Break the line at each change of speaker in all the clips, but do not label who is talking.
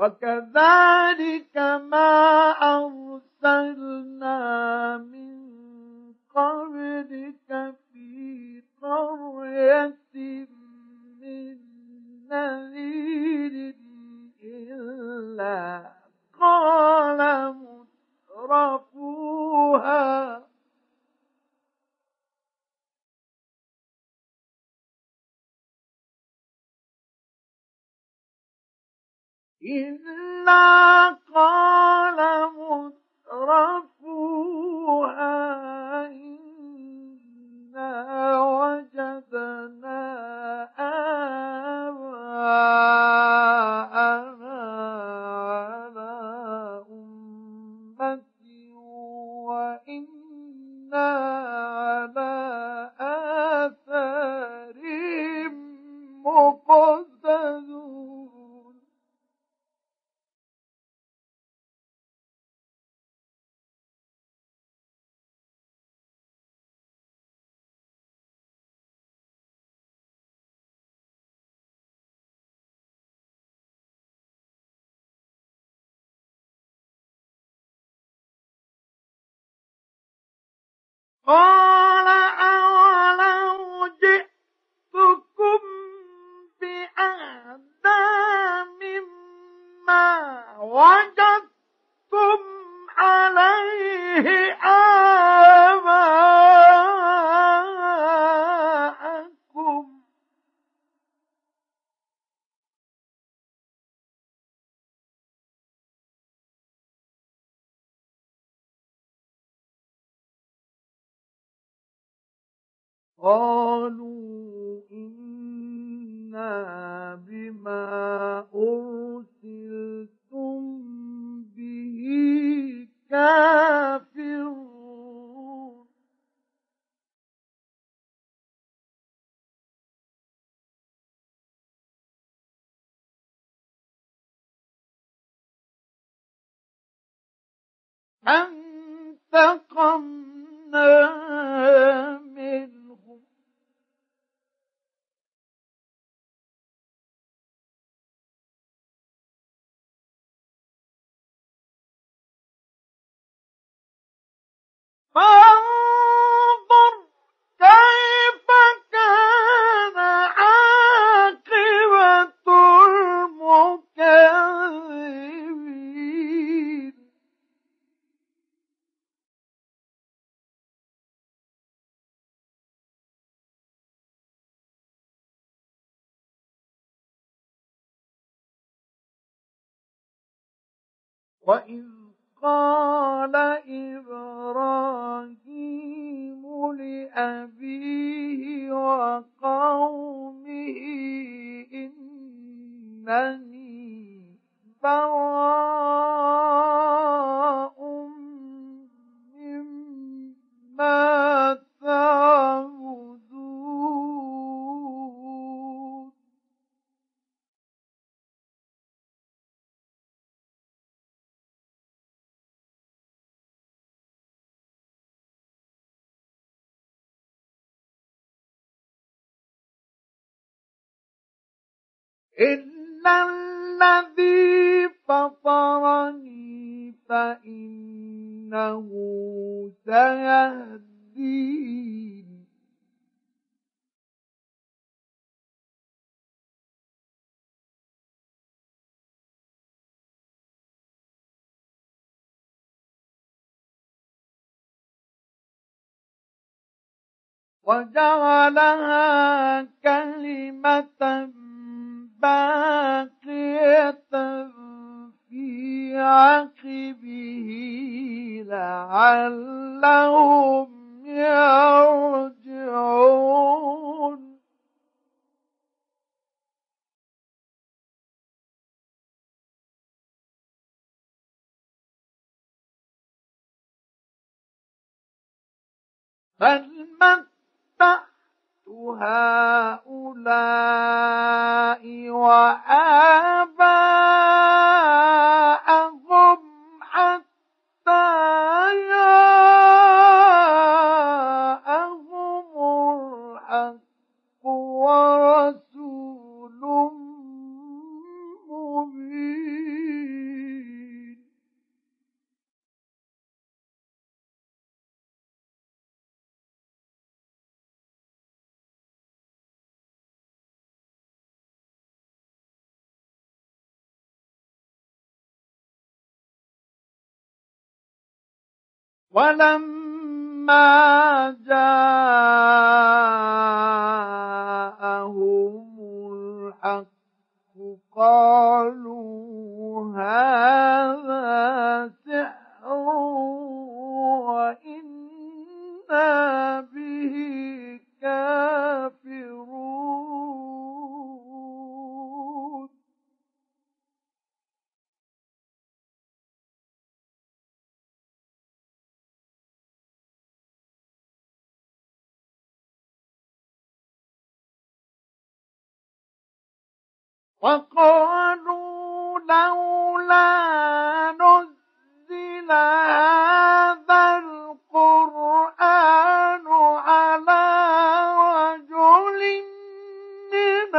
وكذلك ما أرسلنا من قبلك في قرية من نذير إلا قال مترفوها إنا وجدنا آباءنا على أمة وإنا على آثارهم مقتدون. قال أولو جئتكم بأهدى مما وجدتم عليه آباءكم قالوا إنا بما أرسلتم به كافرون. فانتقمنا منهم فانظر كيف كان عاقبة المكذبين. وإذ قال إبراهيم لأبيه وقومه إنني براء مما تعبدون. إلا الذي فطرني فإنه سيهدين. وجعلها كلمة باقية في عقبه لعلهم يرجعون. بل متعت هؤلاء وآباءهم حتى جاءهم الحق ورسول مبين. ولما جاءهم الحق قالوا هذا سحر وإنا به كافرون. وقالوا لولا نزل هذا القرآن على رجل من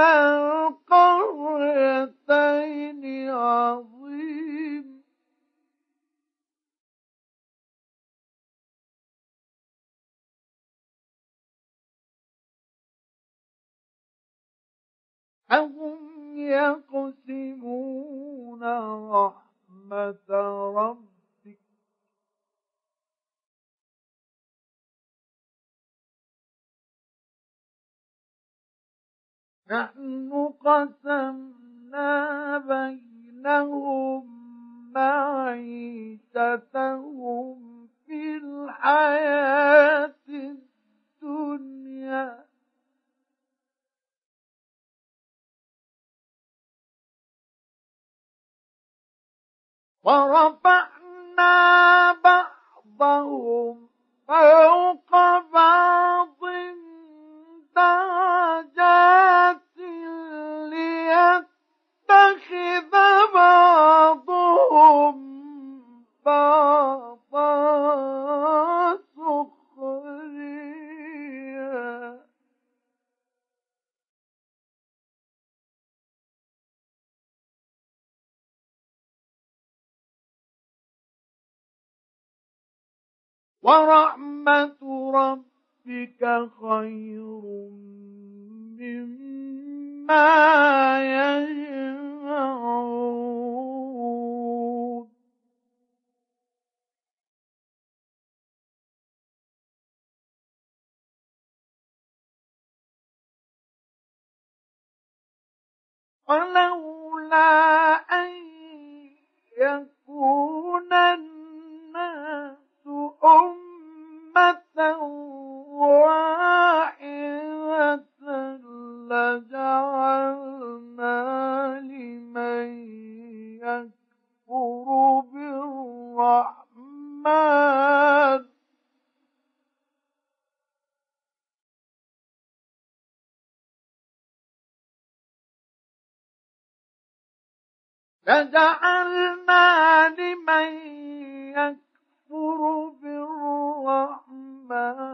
القريتين عظيم. أهم يقسمون رحمة ربك نحن قسمنا بينهم معيشتهم في الحياة الدنيا ورفعنا بعضهم فوق بعض درجات ليتخذ بعضهم بعضا سخريا. ورحمة ربك خير مما يجمعون. ولولا أن يكون الناس أمة واحدة لجعلنا لمن يكفر بالرحمن يكفر بالرحمن